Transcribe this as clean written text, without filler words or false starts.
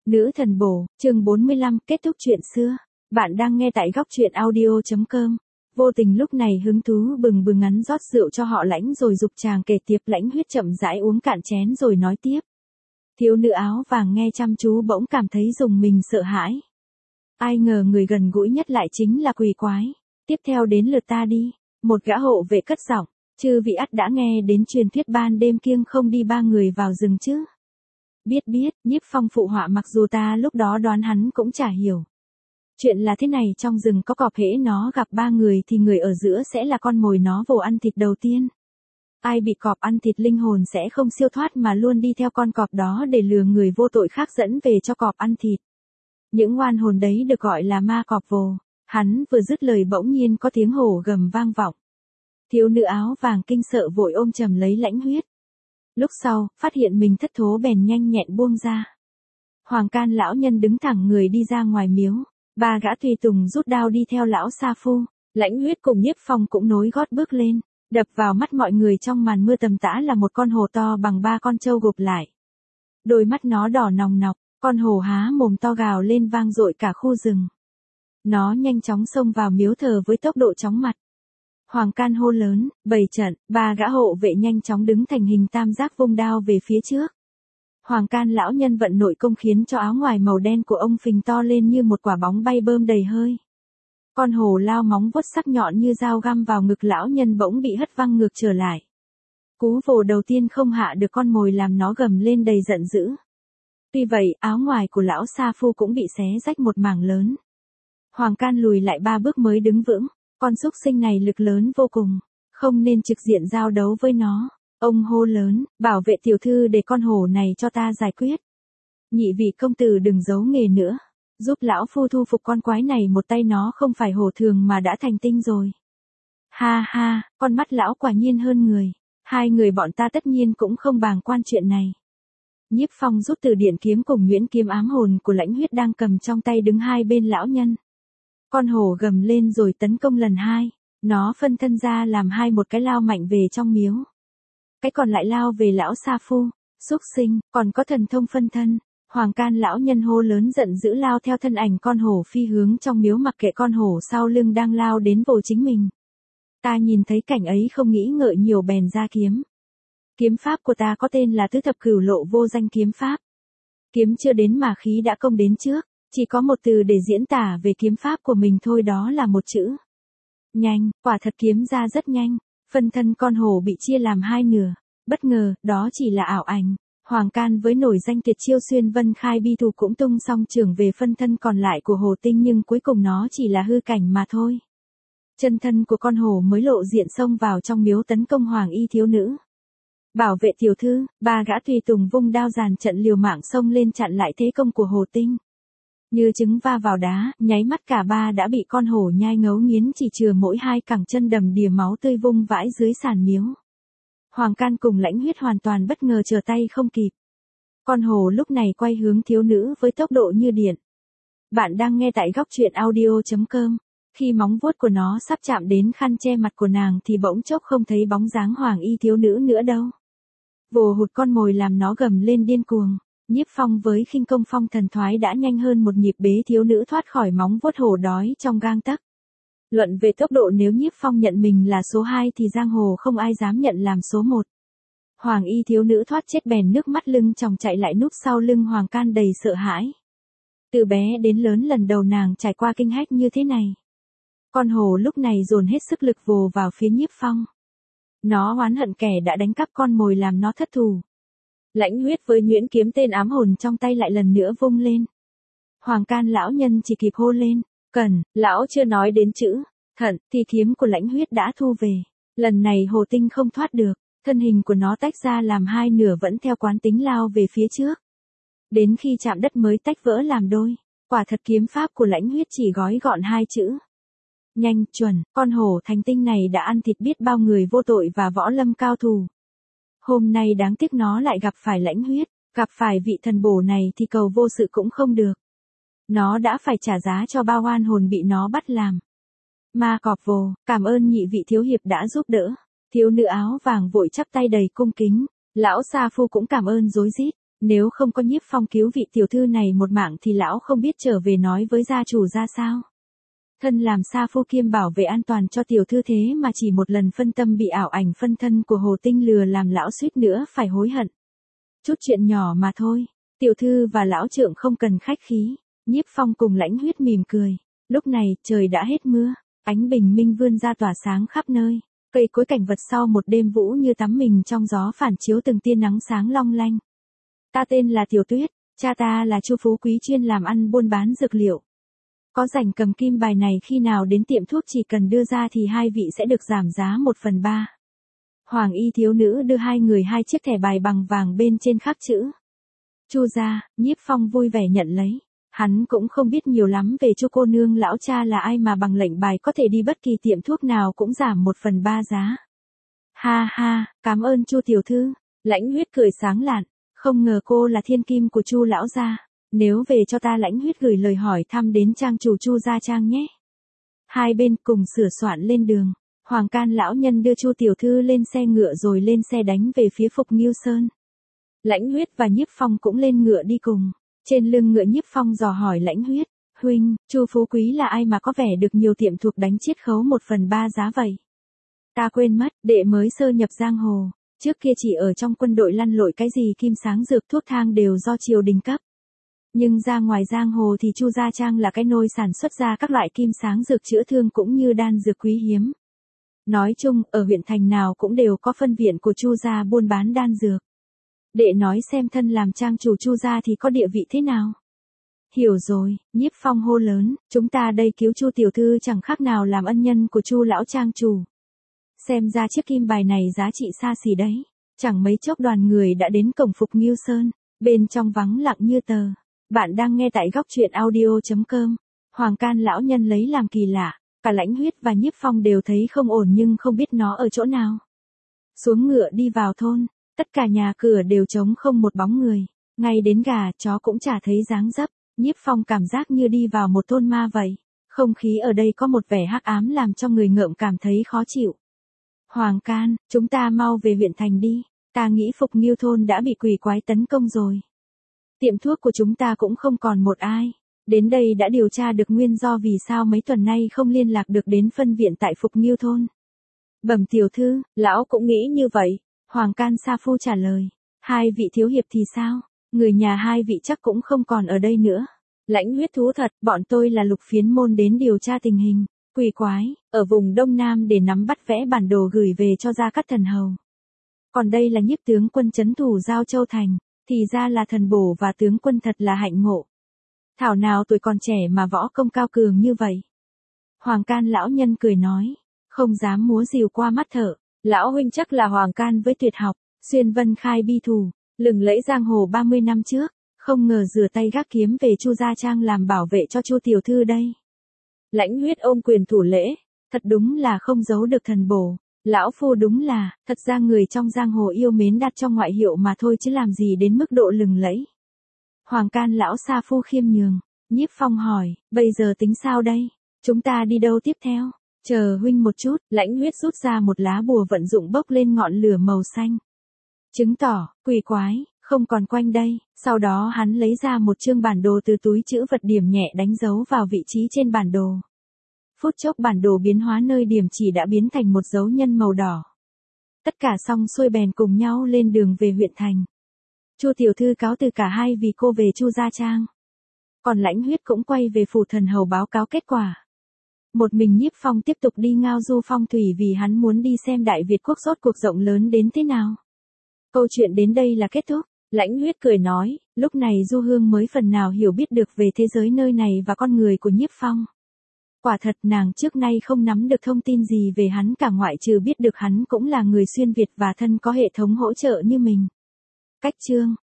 Nữ thần bổ, chương 45, kết thúc chuyện xưa. Bạn đang nghe tại góc truyện audio.com. Vô tình lúc này hứng thú bừng bừng ngắn rót rượu cho họ Lãnh rồi dục chàng kể tiếp. Lãnh Huyết chậm rãi uống cạn chén rồi nói tiếp. Thiếu nữ áo vàng nghe chăm chú bỗng cảm thấy rùng mình sợ hãi. Ai ngờ người gần gũi nhất lại chính là quỷ quái. Tiếp theo đến lượt ta đi. Một gã hộ vệ cất giọng. Chư vị ắt đã nghe đến truyền thuyết ban đêm kiêng không đi ba người vào rừng chứ. Biết, Nhiếp Phong phụ họa, mặc dù ta lúc đó đoán hắn cũng chả hiểu. Chuyện là thế này, trong rừng có cọp, hễ nó gặp ba người thì người ở giữa sẽ là con mồi nó vồ ăn thịt đầu tiên. Ai bị cọp ăn thịt linh hồn sẽ không siêu thoát mà luôn đi theo con cọp đó để lừa người vô tội khác dẫn về cho cọp ăn thịt. Những oan hồn đấy được gọi là ma cọp vồ. Hắn vừa dứt lời bỗng nhiên có tiếng hổ gầm vang vọng. Thiếu nữ áo vàng kinh sợ vội ôm chầm lấy Lãnh Huyết. Lúc sau, phát hiện mình thất thố bèn nhanh nhẹn buông ra. Hoàng Can lão nhân đứng thẳng người đi ra ngoài miếu. Ba gã tùy tùng rút đao đi theo lão sa phu. Lãnh Huyết cùng Nhiếp Phong cũng nối gót bước lên. Đập vào mắt mọi người trong màn mưa tầm tã là một con hổ to bằng 3 con trâu gộp lại. Đôi mắt nó đỏ nòng nọc, con hổ há mồm to gào lên vang dội cả khu rừng. Nó nhanh chóng xông vào miếu thờ với tốc độ chóng mặt. Hoàng Can hô lớn, bày trận, 3 gã hộ vệ nhanh chóng đứng thành hình tam giác vung đao về phía trước. Hoàng Can lão nhân vận nội công khiến cho áo ngoài màu đen của ông phình to lên như một quả bóng bay bơm đầy hơi. Con hổ lao móng vuốt sắc nhọn như dao găm vào ngực lão nhân bỗng bị hất văng ngược trở lại. Cú vồ đầu tiên không hạ được con mồi làm nó gầm lên đầy giận dữ. Tuy vậy, áo ngoài của lão sa phu cũng bị xé rách một mảng lớn. Hoàng Can lùi lại 3 bước mới đứng vững. Con súc sinh này lực lớn vô cùng, không nên trực diện giao đấu với nó. Ông hô lớn, bảo vệ tiểu thư để con hổ này cho ta giải quyết. Nhị vị công tử đừng giấu nghề nữa, giúp lão phu thu phục con quái này, một tay nó không phải hổ thường mà đã thành tinh rồi. Ha ha, con mắt lão quả nhiên hơn người, 2 người bọn ta tất nhiên cũng không bàng quan chuyện này. Nhiếp Phong rút từ điện kiếm cùng nhuyễn kiếm ám hồn của Lãnh Huyết đang cầm trong tay đứng hai bên lão nhân. Con hổ gầm lên rồi tấn công lần 2, nó phân thân ra làm một cái lao mạnh về trong miếu. Cái còn lại lao về lão sa phu, xúc sinh, còn có thần thông phân thân. Hoàng Can lão nhân hô lớn giận dữ lao theo thân ảnh con hổ phi hướng trong miếu, mặc kệ con hổ sau lưng đang lao đến vồ chính mình. Ta nhìn thấy cảnh ấy không nghĩ ngợi nhiều bèn ra kiếm. Kiếm pháp của ta có tên là Tứ Thập Cửu Lộ Vô Danh kiếm pháp. Kiếm chưa đến mà khí đã công đến trước. Chỉ có một từ để diễn tả về kiếm pháp của mình thôi, đó là một chữ. Nhanh, quả thật kiếm ra rất nhanh. Phân thân con hổ bị chia làm 2 nửa. Bất ngờ, đó chỉ là ảo ảnh. Hoàng Can với nổi danh tuyệt chiêu xuyên vân khai bi thủ cũng tung song trường về phân thân còn lại của hổ tinh, nhưng cuối cùng nó chỉ là hư cảnh mà thôi. Chân thân của con hổ mới lộ diện xông vào trong miếu tấn công hoàng y thiếu nữ. Bảo vệ tiểu thư, 3 gã tùy tùng vung đao dàn trận liều mạng xông lên chặn lại thế công của hổ tinh. Như trứng va vào đá, nháy mắt cả 3 đã bị con hổ nhai ngấu nghiến, chỉ chừa mỗi 2 cẳng chân đầm đìa máu tươi vung vãi dưới sàn miếu. Hoàng Can cùng Lãnh Huyết hoàn toàn bất ngờ, trở tay không kịp. Con hổ lúc này quay hướng thiếu nữ với tốc độ như điện. Bạn đang nghe tại góc truyện audio.com. Khi móng vuốt của nó sắp chạm đến khăn che mặt của nàng thì bỗng chốc không thấy bóng dáng hoàng y thiếu nữ nữa đâu. Vồ hụt con mồi làm nó gầm lên điên cuồng. Nhiếp Phong với khinh công phong thần thoái đã nhanh hơn một nhịp bế thiếu nữ thoát khỏi móng vuốt hổ đói trong gang tấc. Luận về tốc độ, nếu Nhiếp Phong nhận mình là số 2 thì giang hồ không ai dám nhận làm số 1. Hoàng y thiếu nữ thoát chết bèn nước mắt lưng tròng chạy lại núp sau lưng Hoàng Can đầy sợ hãi. Từ bé đến lớn lần đầu nàng trải qua kinh hách như thế này. Con hổ lúc này dồn hết sức lực vồ vào phía Nhiếp Phong. Nó oán hận kẻ đã đánh cắp con mồi làm nó thất thù. Lãnh Huyết với nhuyễn kiếm tên ám hồn trong tay lại lần nữa vung lên. Hoàng Can lão nhân chỉ kịp hô lên, cần, lão chưa nói đến chữ thận thì kiếm của Lãnh Huyết đã thu về. Lần này hồ tinh không thoát được, thân hình của nó tách ra làm 2 nửa, vẫn theo quán tính lao về phía trước. Đến khi chạm đất mới tách vỡ làm đôi. Quả thật kiếm pháp của Lãnh Huyết chỉ gói gọn 2 chữ. Nhanh, chuẩn, con hổ thành tinh này đã ăn thịt biết bao người vô tội và võ lâm cao thủ. Hôm nay đáng tiếc nó lại gặp phải Lãnh Huyết, gặp phải vị thần bổ này thì cầu vô sự cũng không được. Nó đã phải trả giá cho bao oan hồn bị nó bắt làm. Ma cọp vồ, cảm ơn nhị vị thiếu hiệp đã giúp đỡ. Thiếu nữ áo vàng vội chắp tay đầy cung kính. Lão sa phu cũng cảm ơn rối rít. Nếu không có Nhiếp Phong cứu vị tiểu thư này một mạng thì lão không biết trở về nói với gia chủ ra sao. Thân làm sa phu kiêm bảo vệ an toàn cho tiểu thư thế mà chỉ một lần phân tâm bị ảo ảnh phân thân của Hồ Tinh lừa làm lão suýt nữa phải hối hận. Chút chuyện nhỏ mà thôi, tiểu thư và lão trượng không cần khách khí. Nhiếp Phong cùng Lãnh Huyết mỉm cười. Lúc này trời đã hết mưa, ánh bình minh vươn ra tỏa sáng khắp nơi. Cây cối cảnh vật sau một đêm vũ như tắm mình trong gió phản chiếu từng tia nắng sáng long lanh. Ta tên là Tiểu Tuyết, cha ta là Chu Phú Quý chuyên làm ăn buôn bán dược liệu. Có rảnh cầm kim bài này khi nào đến tiệm thuốc chỉ cần đưa ra thì hai vị sẽ được giảm giá 1/3. Hoàng y thiếu nữ đưa hai người hai chiếc thẻ bài bằng vàng bên trên khắc chữ Chu gia. Nhiếp Phong vui vẻ nhận lấy. Hắn cũng không biết nhiều lắm về Chu cô nương lão cha là ai mà bằng lệnh bài có thể đi bất kỳ tiệm thuốc nào cũng giảm 1/3 giá. Ha ha, cảm ơn Chu tiểu thư. Lãnh Huyết cười sáng lạn, không ngờ cô là thiên kim của Chu lão gia. Nếu về cho ta Lãnh Huyết gửi lời hỏi thăm đến trang chủ Chu gia trang nhé. Hai bên cùng sửa soạn lên đường. Hoàng Can lão nhân đưa Chu tiểu thư lên xe ngựa rồi lên xe đánh về phía Phục Ngưu Sơn. Lãnh Huyết và Nhiếp Phong cũng lên ngựa đi cùng. Trên lưng ngựa Nhiếp Phong dò hỏi Lãnh Huyết, huynh, Chu Phú Quý là ai mà có vẻ được nhiều tiệm thuộc đánh chiết khấu 1/3 giá vậy? Ta quên mất, đệ mới sơ nhập giang hồ, trước kia chỉ ở trong quân đội lăn lội cái gì kim sáng dược thuốc thang đều do triều đình cấp. Nhưng ra ngoài giang hồ thì Chu gia trang là cái nôi sản xuất ra các loại kim sáng dược chữa thương cũng như đan dược quý hiếm. Nói chung, ở huyện thành nào cũng đều có phân viện của Chu gia buôn bán đan dược. Đệ nói xem thân làm trang chủ Chu gia thì có địa vị thế nào? Hiểu rồi, Nhiếp Phong hô lớn, chúng ta đây cứu Chu tiểu thư chẳng khác nào làm ân nhân của Chu lão trang chủ. Xem ra chiếc kim bài này giá trị xa xỉ đấy. Chẳng mấy chốc đoàn người đã đến cổng Phục Ngưu Sơn, bên trong vắng lặng như tờ. Bạn đang nghe tại góc truyện audio.com. Hoàng Can lão nhân lấy làm kỳ lạ, cả Lãnh Huyết và Nhiếp Phong đều thấy không ổn nhưng không biết nó ở chỗ nào. Xuống ngựa đi vào thôn, tất cả nhà cửa đều trống không một bóng người, ngay đến gà chó cũng chả thấy dáng dấp. Nhiếp Phong cảm giác như đi vào một thôn ma vậy. Không khí ở đây có một vẻ hắc ám làm cho người ngợm cảm thấy khó chịu. Hoàng Can, chúng ta mau về huyện thành đi. Ta nghĩ Phục Ngưu thôn đã bị quỷ quái tấn công rồi. Tiệm thuốc của chúng ta cũng không còn một ai. Đến đây đã điều tra được nguyên do vì sao mấy tuần nay không liên lạc được đến phân viện tại Phục Ngưu thôn. Bẩm tiểu thư, lão cũng nghĩ như vậy. Hoàng Can sa phu trả lời. Hai vị thiếu hiệp thì sao? Người nhà hai vị chắc cũng không còn ở đây nữa. Lãnh Huyết thú thật, bọn tôi là Lục Phiến môn đến điều tra tình hình quỷ quái ở vùng Đông Nam để nắm bắt vẽ bản đồ gửi về cho Gia Cát Thần hầu. Còn đây là Nhiếp tướng quân trấn thủ Giao Châu thành, thì ra là thần bổ và tướng quân thật là hạnh ngộ. Thảo nào tuổi còn trẻ mà võ công cao cường như vậy. Hoàng Can lão nhân cười nói, không dám múa rìu qua mắt thợ. Lão huynh chắc là Hoàng Can với tuyệt học, xuyên vân khai bi thù, lừng lẫy giang hồ 30 năm trước, không ngờ rửa tay gác kiếm về Chu gia trang làm bảo vệ cho Chu tiểu thư đây. Lãnh Huyết ôm quyền thủ lễ, thật đúng là không giấu được thần bổ. Lão phu đúng là, thật ra người trong giang hồ yêu mến đặt cho ngoại hiệu mà thôi chứ làm gì đến mức độ lừng lẫy. Hoàng Can lão sa phu khiêm nhường. Nhiếp Phong hỏi, bây giờ tính sao đây? Chúng ta đi đâu tiếp theo? Chờ huynh một chút, Lãnh Huyết rút ra một lá bùa vận dụng bốc lên ngọn lửa màu xanh. Chứng tỏ, quỷ quái, không còn quanh đây. Sau đó hắn lấy ra một chương bản đồ từ túi trữ vật điểm nhẹ đánh dấu vào vị trí trên bản đồ. Phút chốc bản đồ biến hóa nơi điểm chỉ đã biến thành một dấu nhân màu đỏ. Tất cả xong xuôi bèn cùng nhau lên đường về huyện thành. Chu tiểu thư cáo từ cả hai vì cô về Chu gia trang. Còn Lãnh Huyết cũng quay về phủ thần hầu báo cáo kết quả. Một mình Nhiếp Phong tiếp tục đi ngao du phong thủy vì hắn muốn đi xem Đại Việt quốc rốt cuộc rộng lớn đến thế nào. Câu chuyện đến đây là kết thúc. Lãnh Huyết cười nói, lúc này Du Hương mới phần nào hiểu biết được về thế giới nơi này và con người của Nhiếp Phong. Quả thật nàng trước nay không nắm được thông tin gì về hắn cả ngoại trừ biết được hắn cũng là người xuyên Việt và thân có hệ thống hỗ trợ như mình. Cách chương